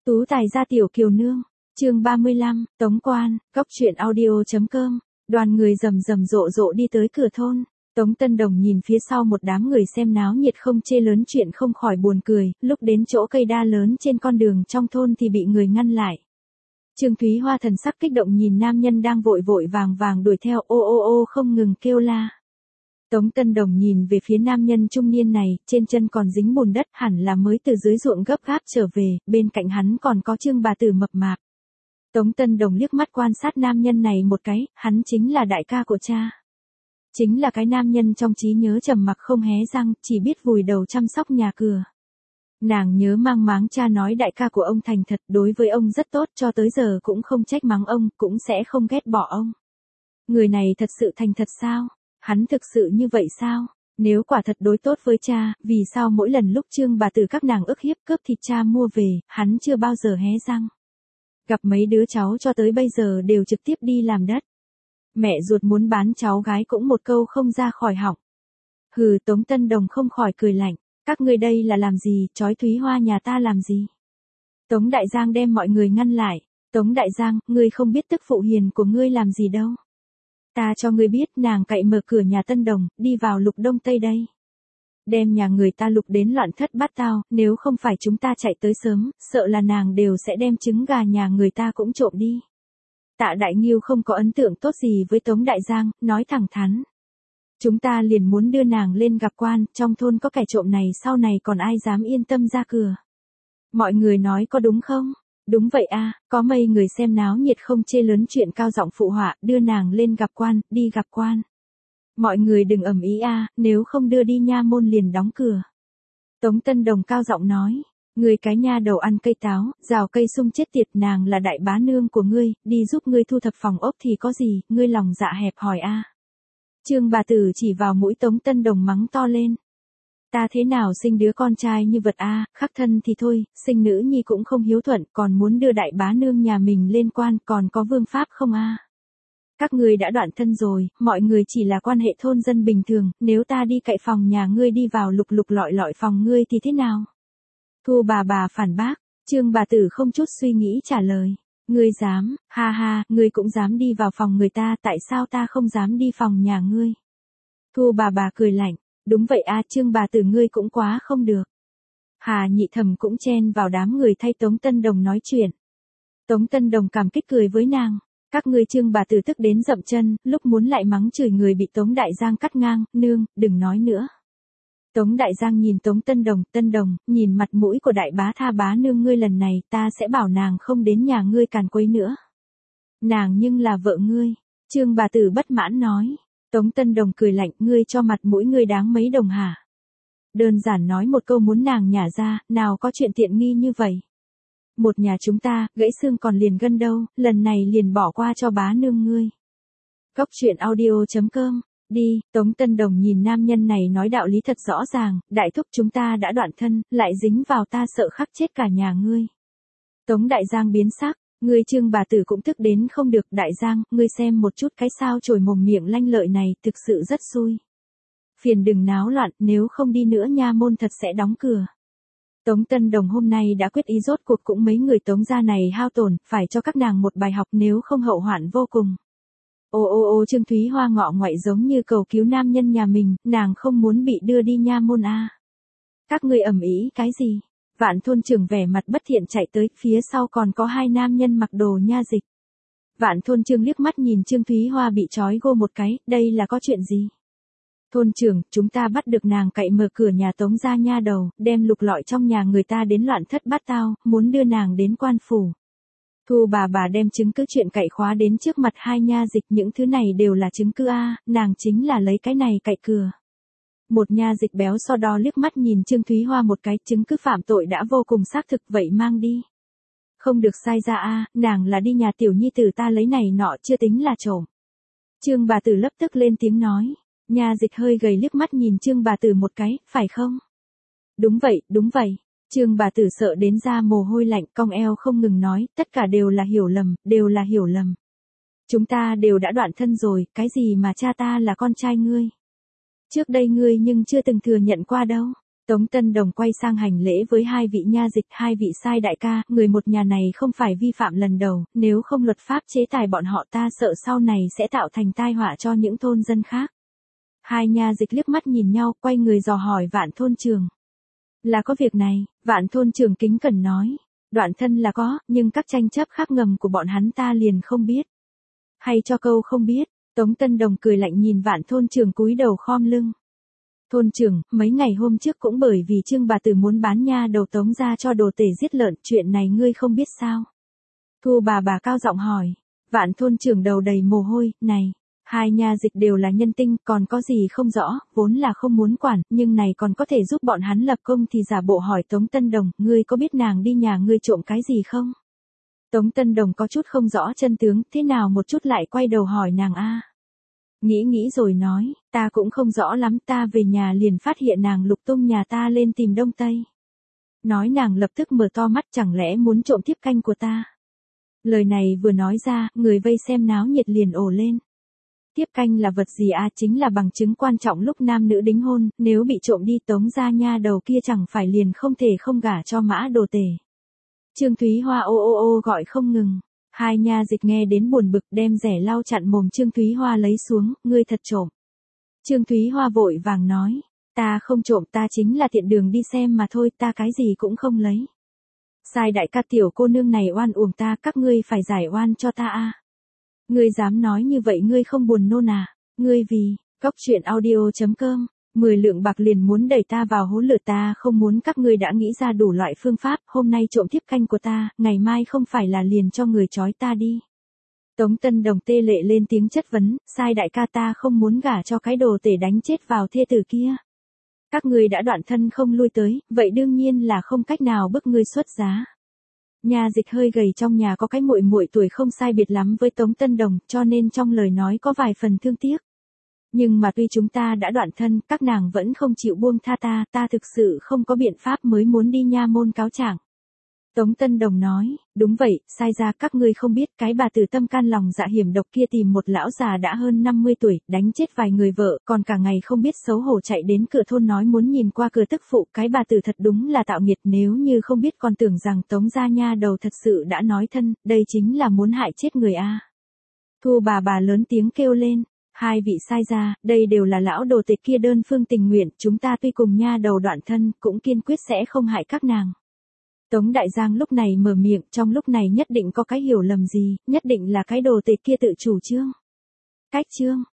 Tú tài gia tiểu kiều nương, chương 35, Tống Quan, Cóc truyện audio.com, đoàn người rầm rầm rộ rộ đi tới cửa thôn. Tống Tân Đồng nhìn phía sau một đám người xem náo nhiệt không chê lớn chuyện không khỏi buồn cười, lúc đến chỗ cây đa lớn trên con đường trong thôn thì bị người ngăn lại. Trương Thúy Hoa thần sắc kích động nhìn nam nhân đang vội vội vàng vàng đuổi theo ô ô ô không ngừng kêu la. Tống Tân Đồng nhìn về phía nam nhân trung niên này, trên chân còn dính bùn đất hẳn là mới từ dưới ruộng gấp gáp trở về, bên cạnh hắn còn có Trương bà tử mập mạp. Tống Tân Đồng liếc mắt quan sát nam nhân này một cái, hắn chính là đại ca của cha. Chính là cái nam nhân trong trí nhớ trầm mặc không hé răng, chỉ biết vùi đầu chăm sóc nhà cửa. Nàng nhớ mang máng cha nói đại ca của ông thành thật, đối với ông rất tốt, cho tới giờ cũng không trách mắng ông, cũng sẽ không ghét bỏ ông. Người này thật sự thành thật sao? Hắn thực sự như vậy sao? Nếu quả thật đối tốt với cha, vì sao mỗi lần lúc Trương bà tử các nàng ức hiếp cướp thịt cha mua về, hắn chưa bao giờ hé răng. Gặp mấy đứa cháu cho tới bây giờ đều trực tiếp đi làm đất. Mẹ ruột muốn bán cháu gái cũng một câu không ra khỏi họng. Hừ, Tống Tân Đồng không khỏi cười lạnh. Các ngươi đây là làm gì, trói Thúy Hoa nhà ta làm gì? Tống Đại Giang đem mọi người ngăn lại. Tống Đại Giang, ngươi không biết tức phụ hiền của ngươi làm gì đâu. Ta cho ngươi biết, nàng cậy mở cửa nhà Tân Đồng, đi vào Lục Đông Tây đây. Đem nhà người ta lục đến loạn thất bát tao, nếu không phải chúng ta chạy tới sớm, sợ là nàng đều sẽ đem trứng gà nhà người ta cũng trộm đi. Tạ Đại Nghiêu không có ấn tượng tốt gì với Tống Đại Giang, nói thẳng thắn. Chúng ta liền muốn đưa nàng lên gặp quan, trong thôn có kẻ trộm này sau này còn ai dám yên tâm ra cửa. Mọi người nói có đúng không? Đúng vậy a, có mấy người xem náo nhiệt không chê lớn chuyện cao giọng phụ họa, đưa nàng lên gặp quan, đi gặp quan. Mọi người đừng ầm ĩ a, nếu không đưa đi nha môn liền đóng cửa. Tống Tân Đồng cao giọng nói, ngươi cái nha đầu ăn cây táo, rào cây sung chết tiệt, nàng là đại bá nương của ngươi, đi giúp ngươi thu thập phòng ốc thì có gì, ngươi lòng dạ hẹp hòi a. Trương bà tử chỉ vào mũi Tống Tân Đồng mắng to lên. Ta thế nào sinh đứa con trai như vật a, khắc thân thì thôi, sinh nữ nhi cũng không hiếu thuận, còn muốn đưa đại bá nương nhà mình lên quan, còn có vương pháp không a? Các ngươi đã đoạn thân rồi, mọi người chỉ là quan hệ thôn dân bình thường, nếu ta đi cậy phòng nhà ngươi đi vào lục lục lọi lọi phòng ngươi thì thế nào? Thu bà phản bác, Trương bà tử không chút suy nghĩ trả lời. Ngươi dám, ha ha, ngươi cũng dám đi vào phòng người ta, tại sao ta không dám đi phòng nhà ngươi? Thu bà cười lạnh, đúng vậy a, Trương bà tử ngươi cũng quá không được. Hà Nhị Thẩm cũng chen vào đám người thay Tống Tân Đồng nói chuyện. Tống Tân Đồng cảm kích cười với nàng. Các ngươi Trương bà tử tức đến dậm chân, lúc muốn lại mắng chửi người bị Tống Đại Giang cắt ngang, nương, đừng nói nữa. Tống Đại Giang nhìn Tống Tân Đồng, nhìn mặt mũi của đại bá tha bá nương ngươi lần này, ta sẽ bảo nàng không đến nhà ngươi càn quấy nữa. Nàng nhưng là vợ ngươi, Trương bà tử bất mãn nói. Tống Tân Đồng cười lạnh, ngươi cho mặt mũi ngươi đáng mấy đồng hả? Đơn giản nói một câu muốn nàng nhả ra, nào có chuyện tiện nghi như vậy. Một nhà chúng ta, gãy xương còn liền gân đâu, lần này liền bỏ qua cho bá nương ngươi. Cóc truyện audio.com, đi, Tống Tân Đồng nhìn nam nhân này nói đạo lý thật rõ ràng, đại thúc chúng ta đã đoạn thân, lại dính vào ta sợ khắc chết cả nhà ngươi. Tống Đại Giang biến sắc, ngươi Trương bà tử cũng tức đến không được, Đại Giang, ngươi xem một chút cái sao chổi mồm miệng lanh lợi này, thực sự rất xui. Phiền đừng náo loạn, nếu không đi nữa nha môn thật sẽ đóng cửa. Tống Tân Đồng hôm nay đã quyết ý rốt cuộc cũng mấy người Tống gia này hao tổn, phải cho các nàng một bài học nếu không hậu hoạn vô cùng. Ô Trương Thúy Hoa ngọ ngoại giống như cầu cứu nam nhân nhà mình, nàng không muốn bị đưa đi nha môn a. Các ngươi ầm ĩ cái gì? Vạn thôn trưởng vẻ mặt bất thiện chạy tới, phía sau còn có hai nam nhân mặc đồ nha dịch. Vạn thôn trưởng liếc mắt nhìn Trương Thúy Hoa bị trói gô một cái, đây là có chuyện gì? Thôn trưởng, chúng ta bắt được nàng cậy mở cửa nhà Tống gia nha đầu, đem lục lọi trong nhà người ta đến loạn thất bát tao, muốn đưa nàng đến quan phủ. Thu bà đem chứng cứ chuyện cậy khóa đến trước mặt hai nha dịch, những thứ này đều là chứng cứ a, nàng chính là lấy cái này cậy cửa. Một nha dịch béo so đo liếc mắt nhìn Trương Thúy Hoa một cái, chứng cứ phạm tội đã vô cùng xác thực, vậy mang đi. Không được sai ra a, nàng là đi nhà tiểu nhi tử ta lấy này nọ, chưa tính là trộm. Trương bà tử lập tức lên tiếng nói. Nha dịch hơi gầy liếc mắt nhìn Trương bà tử một cái, phải không? Đúng vậy. Trương bà tử sợ đến ra mồ hôi lạnh, cong eo không ngừng nói, tất cả đều là hiểu lầm. Chúng ta đều đã đoạn thân rồi, cái gì mà cha ta là con trai ngươi? Trước đây ngươi nhưng chưa từng thừa nhận qua đâu. Tống Tân Đồng quay sang hành lễ với hai vị nha dịch, hai vị sai đại ca, người một nhà này không phải vi phạm lần đầu, nếu không luật pháp chế tài bọn họ ta sợ sau này sẽ tạo thành tai họa cho những thôn dân khác. Hai nha dịch liếc mắt nhìn nhau, quay người dò hỏi Vạn thôn trưởng. Là có việc này, Vạn thôn trưởng kính cẩn nói. Đoạn thân là có, nhưng các tranh chấp khác ngầm của bọn hắn ta liền không biết. Hay cho câu không biết, Tống Tân Đồng cười lạnh nhìn Vạn thôn trưởng cúi đầu khom lưng. Thôn trưởng, mấy ngày hôm trước cũng bởi vì Trương bà tử muốn bán nha đầu Tống ra cho đồ tể giết lợn, chuyện này ngươi không biết sao? Thu bà cao giọng hỏi. Vạn thôn trưởng đầu đầy mồ hôi, này, hai nha dịch đều là nhân tinh, còn có gì không rõ, vốn là không muốn quản, nhưng này còn có thể giúp bọn hắn lập công thì giả bộ hỏi Tống Tân Đồng, ngươi có biết nàng đi nhà ngươi trộm cái gì không? Tống Tân Đồng có chút không rõ chân tướng, thế nào một chút lại quay đầu hỏi nàng a. Nghĩ rồi nói, ta cũng không rõ lắm, ta về nhà liền phát hiện nàng lục tung nhà ta lên tìm đông tây. Nói nàng lập tức mở to mắt, chẳng lẽ muốn trộm tiếp canh của ta. Lời này vừa nói ra, người vây xem náo nhiệt liền ồ lên. Tiếp canh là vật gì à, chính là bằng chứng quan trọng lúc nam nữ đính hôn, nếu bị trộm đi Tống ra nha đầu kia chẳng phải liền không thể không gả cho Mã Đồ Tể. Trương Thúy Hoa ô gọi không ngừng. Hai nha dịch nghe đến buồn bực đem rẻ lau chặn mồm Trương Thúy Hoa lấy xuống, ngươi thật trộm. Trương Thúy Hoa vội vàng nói, ta không trộm, ta chính là tiện đường đi xem mà thôi, ta cái gì cũng không lấy. Sai đại ca, tiểu cô nương này oan uổng ta, các ngươi phải giải oan cho ta a. Ngươi dám nói như vậy, ngươi không buồn nôn à? Ngươi vì, Cóc Truyện Audio.com, 10 lượng bạc liền muốn đẩy ta vào hố lửa, ta không muốn, các ngươi đã nghĩ ra đủ loại phương pháp, hôm nay trộm tiếp canh của ta, ngày mai không phải là liền cho người trói ta đi. Tống Tân Đồng tê lệ lên tiếng chất vấn, sai đại ca, ta không muốn gả cho cái đồ tể đánh chết vào thê tử kia. Các ngươi đã đoạn thân không lui tới, vậy đương nhiên là không cách nào bức ngươi xuất giá. Nhà dịch hơi gầy trong nhà có cái muội muội tuổi không sai biệt lắm với Tống Tân Đồng, cho nên trong lời nói có vài phần thương tiếc. Nhưng mà tuy chúng ta đã đoạn thân, các nàng vẫn không chịu buông tha ta, ta thực sự không có biện pháp mới muốn đi nha môn cáo trạng. Tống Tân Đồng nói, đúng vậy, sai ra các ngươi không biết, cái bà tử tâm can lòng dạ hiểm độc kia tìm một lão già đã hơn 50 tuổi, đánh chết vài người vợ, còn cả ngày không biết xấu hổ chạy đến cửa thôn nói muốn nhìn qua cửa tức phụ, cái bà tử thật đúng là tạo nghiệt, nếu như không biết còn tưởng rằng Tống gia nha đầu thật sự đã nói thân, đây chính là muốn hại chết người a. Thu bà lớn tiếng kêu lên, hai vị sai ra, đây đều là lão đồ tể kia đơn phương tình nguyện, chúng ta tuy cùng nha đầu đoạn thân, cũng kiên quyết sẽ không hại các nàng. Tống Đại Giang lúc này mở miệng, trong lúc này nhất định có cái hiểu lầm gì, nhất định là cái đồ tể kia tự chủ trương. Cách trương,